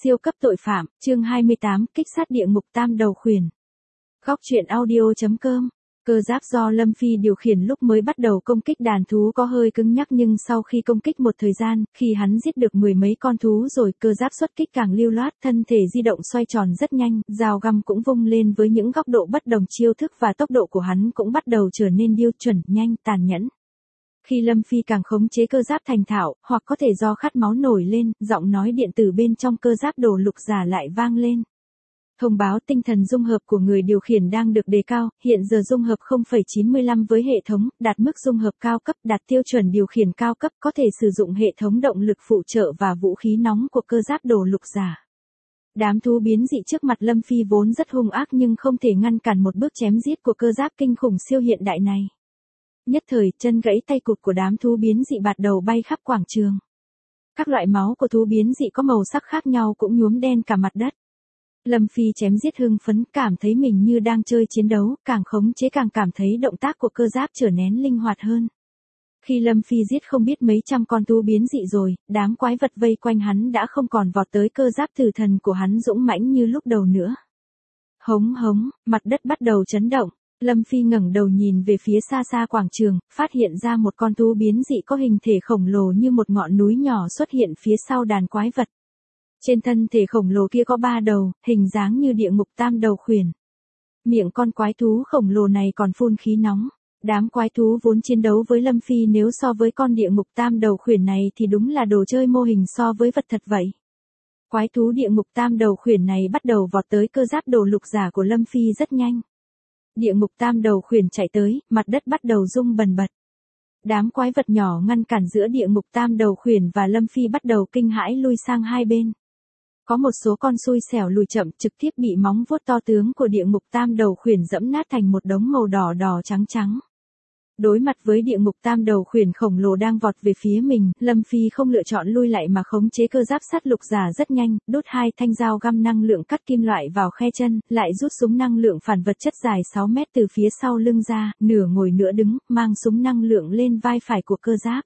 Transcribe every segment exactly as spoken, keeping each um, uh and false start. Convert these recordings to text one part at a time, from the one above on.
Siêu cấp tội phạm, chương hai mươi tám, kích sát địa ngục tam đầu khuyển. Góc truyện audio.com. Cơ giáp do Lâm Phi điều khiển lúc mới bắt đầu công kích đàn thú có hơi cứng nhắc, nhưng sau khi công kích một thời gian, khi hắn giết được mười mấy con thú rồi, cơ giáp xuất kích càng lưu loát, thân thể di động xoay tròn rất nhanh, dao găm cũng vung lên với những góc độ bất đồng, chiêu thức và tốc độ của hắn cũng bắt đầu trở nên điêu chuẩn, nhanh, tàn nhẫn. Khi Lâm Phi càng khống chế cơ giáp thành thạo, hoặc có thể do khát máu nổi lên, giọng nói điện tử bên trong cơ giáp đồ lục giả lại vang lên. Thông báo tinh thần dung hợp của người điều khiển đang được đề cao, hiện giờ dung hợp không phẩy chín mươi lăm với hệ thống, đạt mức dung hợp cao cấp, đạt tiêu chuẩn điều khiển cao cấp, có thể sử dụng hệ thống động lực phụ trợ và vũ khí nóng của cơ giáp đồ lục giả. Đám thú biến dị trước mặt Lâm Phi vốn rất hung ác nhưng không thể ngăn cản một bước chém giết của cơ giáp kinh khủng siêu hiện đại này. Nhất thời, chân gãy tay cụt của đám thú biến dị bạt đầu bay khắp quảng trường. Các loại máu của thú biến dị có màu sắc khác nhau cũng nhuốm đen cả mặt đất. Lâm Phi chém giết hưng phấn, cảm thấy mình như đang chơi chiến đấu, càng khống chế càng cảm thấy động tác của cơ giáp trở nên linh hoạt hơn. Khi Lâm Phi giết không biết mấy trăm con thú biến dị rồi, đám quái vật vây quanh hắn đã không còn vọt tới cơ giáp tử thần của hắn dũng mãnh như lúc đầu nữa. Hống hống, mặt đất bắt đầu chấn động. Lâm Phi ngẩng đầu nhìn về phía xa xa quảng trường, phát hiện ra một con thú biến dị có hình thể khổng lồ như một ngọn núi nhỏ xuất hiện phía sau đàn quái vật. Trên thân thể khổng lồ kia có ba đầu, hình dáng như địa ngục tam đầu khuyển. Miệng con quái thú khổng lồ này còn phun khí nóng. Đám quái thú vốn chiến đấu với Lâm Phi nếu so với con địa ngục tam đầu khuyển này thì đúng là đồ chơi mô hình so với vật thật vậy. Quái thú địa ngục tam đầu khuyển này bắt đầu vọt tới cơ giáp đồ lục giả của Lâm Phi rất nhanh. Địa ngục tam đầu khuyển chạy tới, mặt đất bắt đầu rung bần bật. Đám quái vật nhỏ ngăn cản giữa địa ngục tam đầu khuyển và Lâm Phi bắt đầu kinh hãi lui sang hai bên. Có một số con xui xẻo lùi chậm, trực tiếp bị móng vuốt to tướng của địa ngục tam đầu khuyển dẫm nát thành một đống màu đỏ đỏ trắng trắng. Đối mặt với địa ngục tam đầu khuyển khổng lồ đang vọt về phía mình, Lâm Phi không lựa chọn lui lại mà khống chế cơ giáp sắt lục giả rất nhanh, đốt hai thanh dao găm năng lượng cắt kim loại vào khe chân, lại rút súng năng lượng phản vật chất dài sáu mét từ phía sau lưng ra, nửa ngồi nửa đứng, mang súng năng lượng lên vai phải của cơ giáp.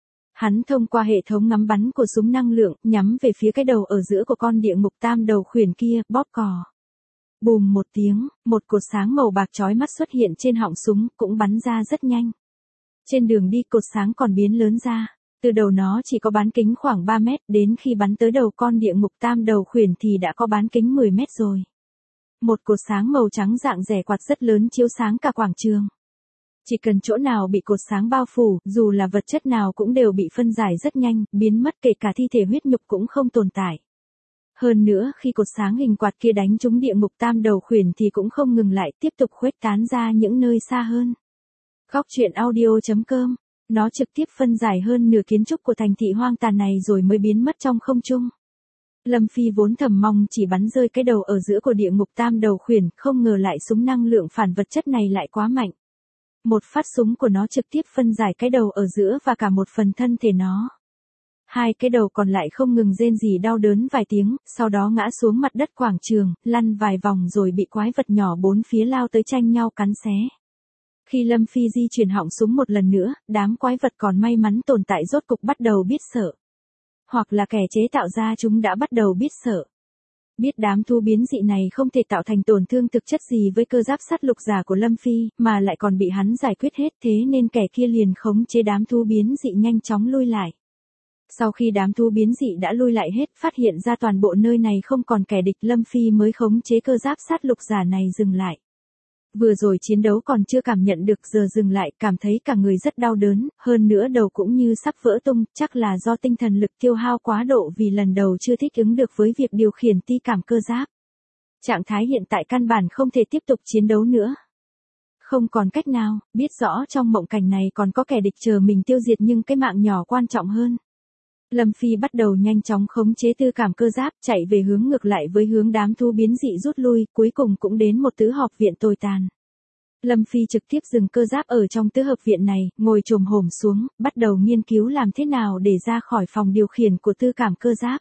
Hắn thông qua hệ thống ngắm bắn của súng năng lượng, nhắm về phía cái đầu ở giữa của con địa ngục tam đầu khuyển kia, bóp cò. Bùm một tiếng, một cột sáng màu bạc chói mắt xuất hiện trên họng súng, cũng bắn ra rất nhanh. Trên đường đi cột sáng còn biến lớn ra, từ đầu nó chỉ có bán kính khoảng ba mét, đến khi bắn tới đầu con địa ngục tam đầu khuyển thì đã có bán kính mười mét rồi. Một cột sáng màu trắng dạng rẻ quạt rất lớn chiếu sáng cả quảng trường. Chỉ cần chỗ nào bị cột sáng bao phủ, dù là vật chất nào cũng đều bị phân giải rất nhanh, biến mất, kể cả thi thể huyết nhục cũng không tồn tại. Hơn nữa, khi cột sáng hình quạt kia đánh trúng địa ngục tam đầu khuyển thì cũng không ngừng lại, tiếp tục khuếch tán ra những nơi xa hơn. Góc truyện audio.com. Nó trực tiếp phân giải hơn nửa kiến trúc của thành thị hoang tàn này rồi mới biến mất trong không trung. Lâm Phi vốn thầm mong chỉ bắn rơi cái đầu ở giữa của địa ngục tam đầu khuyển, không ngờ lại súng năng lượng phản vật chất này lại quá mạnh. Một phát súng của nó trực tiếp phân giải cái đầu ở giữa và cả một phần thân thể nó. Hai cái đầu còn lại không ngừng rên rỉ đau đớn vài tiếng, sau đó ngã xuống mặt đất quảng trường, lăn vài vòng rồi bị quái vật nhỏ bốn phía lao tới tranh nhau cắn xé. Khi Lâm Phi di chuyển họng súng một lần nữa, đám quái vật còn may mắn tồn tại rốt cục bắt đầu biết sợ. Hoặc là kẻ chế tạo ra chúng đã bắt đầu biết sợ. Biết đám thú biến dị này không thể tạo thành tổn thương thực chất gì với cơ giáp sắt lục giả của Lâm Phi, mà lại còn bị hắn giải quyết hết, thế nên kẻ kia liền khống chế đám thú biến dị nhanh chóng lui lại. Sau khi đám thú biến dị đã lui lại hết, phát hiện ra toàn bộ nơi này không còn kẻ địch, Lâm Phi mới khống chế cơ giáp sắt lục giả này dừng lại. Vừa rồi chiến đấu còn chưa cảm nhận được, giờ dừng lại, cảm thấy cả người rất đau đớn, hơn nữa đầu cũng như sắp vỡ tung, chắc là do tinh thần lực tiêu hao quá độ vì lần đầu chưa thích ứng được với việc điều khiển ti cảm cơ giáp. Trạng thái hiện tại căn bản không thể tiếp tục chiến đấu nữa. Không còn cách nào, biết rõ trong mộng cảnh này còn có kẻ địch chờ mình tiêu diệt nhưng cái mạng nhỏ quan trọng hơn. Lâm Phi bắt đầu nhanh chóng khống chế tư cảm cơ giáp, chạy về hướng ngược lại với hướng đám thú biến dị rút lui, cuối cùng cũng đến một tứ hợp viện tồi tàn. Lâm Phi trực tiếp dừng cơ giáp ở trong tứ hợp viện này, ngồi chồm hổm xuống, bắt đầu nghiên cứu làm thế nào để ra khỏi phòng điều khiển của tư cảm cơ giáp.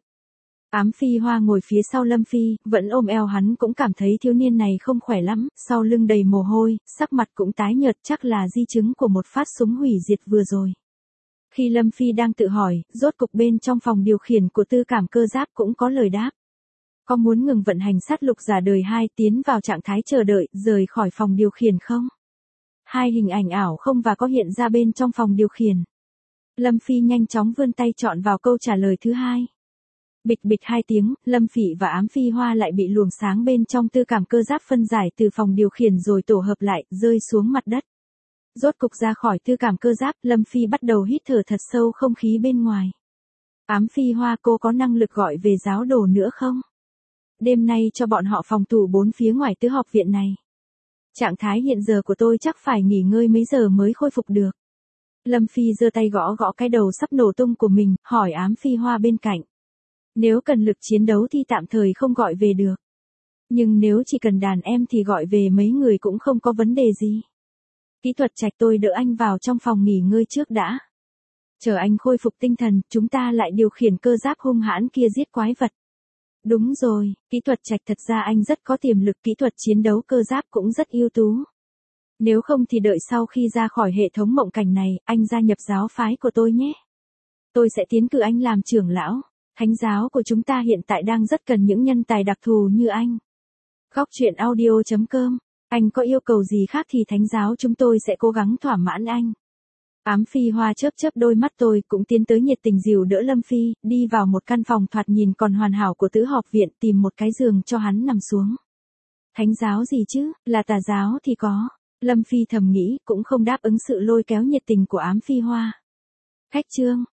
Ám Phi Hoa ngồi phía sau Lâm Phi, vẫn ôm eo hắn, cũng cảm thấy thiếu niên này không khỏe lắm, sau lưng đầy mồ hôi, sắc mặt cũng tái nhợt, chắc là di chứng của một phát súng hủy diệt vừa rồi. Khi Lâm Phi đang tự hỏi, rốt cục bên trong phòng điều khiển của tư cảm cơ giáp cũng có lời đáp. Có muốn ngừng vận hành sát lục giả đời hai tiến vào trạng thái chờ đợi, rời khỏi phòng điều khiển không? Hai hình ảnh ảo không và có hiện ra bên trong phòng điều khiển. Lâm Phi nhanh chóng vươn tay chọn vào câu trả lời thứ hai. Bịch bịch hai tiếng, Lâm Phỉ và Ám Phi Hoa lại bị luồng sáng bên trong tư cảm cơ giáp phân giải từ phòng điều khiển rồi tổ hợp lại, rơi xuống mặt đất. Rốt cục ra khỏi tư cảm cơ giáp, Lâm Phi bắt đầu hít thở thật sâu không khí bên ngoài. Ám Phi Hoa, cô có năng lực gọi về giáo đồ nữa không? Đêm nay cho bọn họ phòng thủ bốn phía ngoài tứ học viện này. Trạng thái hiện giờ của tôi chắc phải nghỉ ngơi mấy giờ mới khôi phục được. Lâm Phi giơ tay gõ gõ cái đầu sắp nổ tung của mình, hỏi Ám Phi Hoa bên cạnh. Nếu cần lực chiến đấu thì tạm thời không gọi về được. Nhưng nếu chỉ cần đàn em thì gọi về mấy người cũng không có vấn đề gì. Kỹ thuật Trạch, tôi đỡ anh vào trong phòng nghỉ ngơi trước đã. Chờ anh khôi phục tinh thần, chúng ta lại điều khiển cơ giáp hung hãn kia giết quái vật. Đúng rồi, kỹ thuật Trạch, thật ra anh rất có tiềm lực, kỹ thuật chiến đấu cơ giáp cũng rất ưu tú. Nếu không thì đợi sau khi ra khỏi hệ thống mộng cảnh này, anh gia nhập giáo phái của tôi nhé. Tôi sẽ tiến cử anh làm trưởng lão. Thánh giáo của chúng ta hiện tại đang rất cần những nhân tài đặc thù như anh. Góc truyện audio chấm com. Anh có yêu cầu gì khác thì thánh giáo chúng tôi sẽ cố gắng thỏa mãn anh. Ám Phi Hoa chớp chớp đôi mắt, tôi cũng tiến tới nhiệt tình dìu đỡ Lâm Phi, đi vào một căn phòng thoạt nhìn còn hoàn hảo của tứ học viện, tìm một cái giường cho hắn nằm xuống. Thánh giáo gì chứ, là tà giáo thì có. Lâm Phi thầm nghĩ, cũng không đáp ứng sự lôi kéo nhiệt tình của Ám Phi Hoa. Khách trương,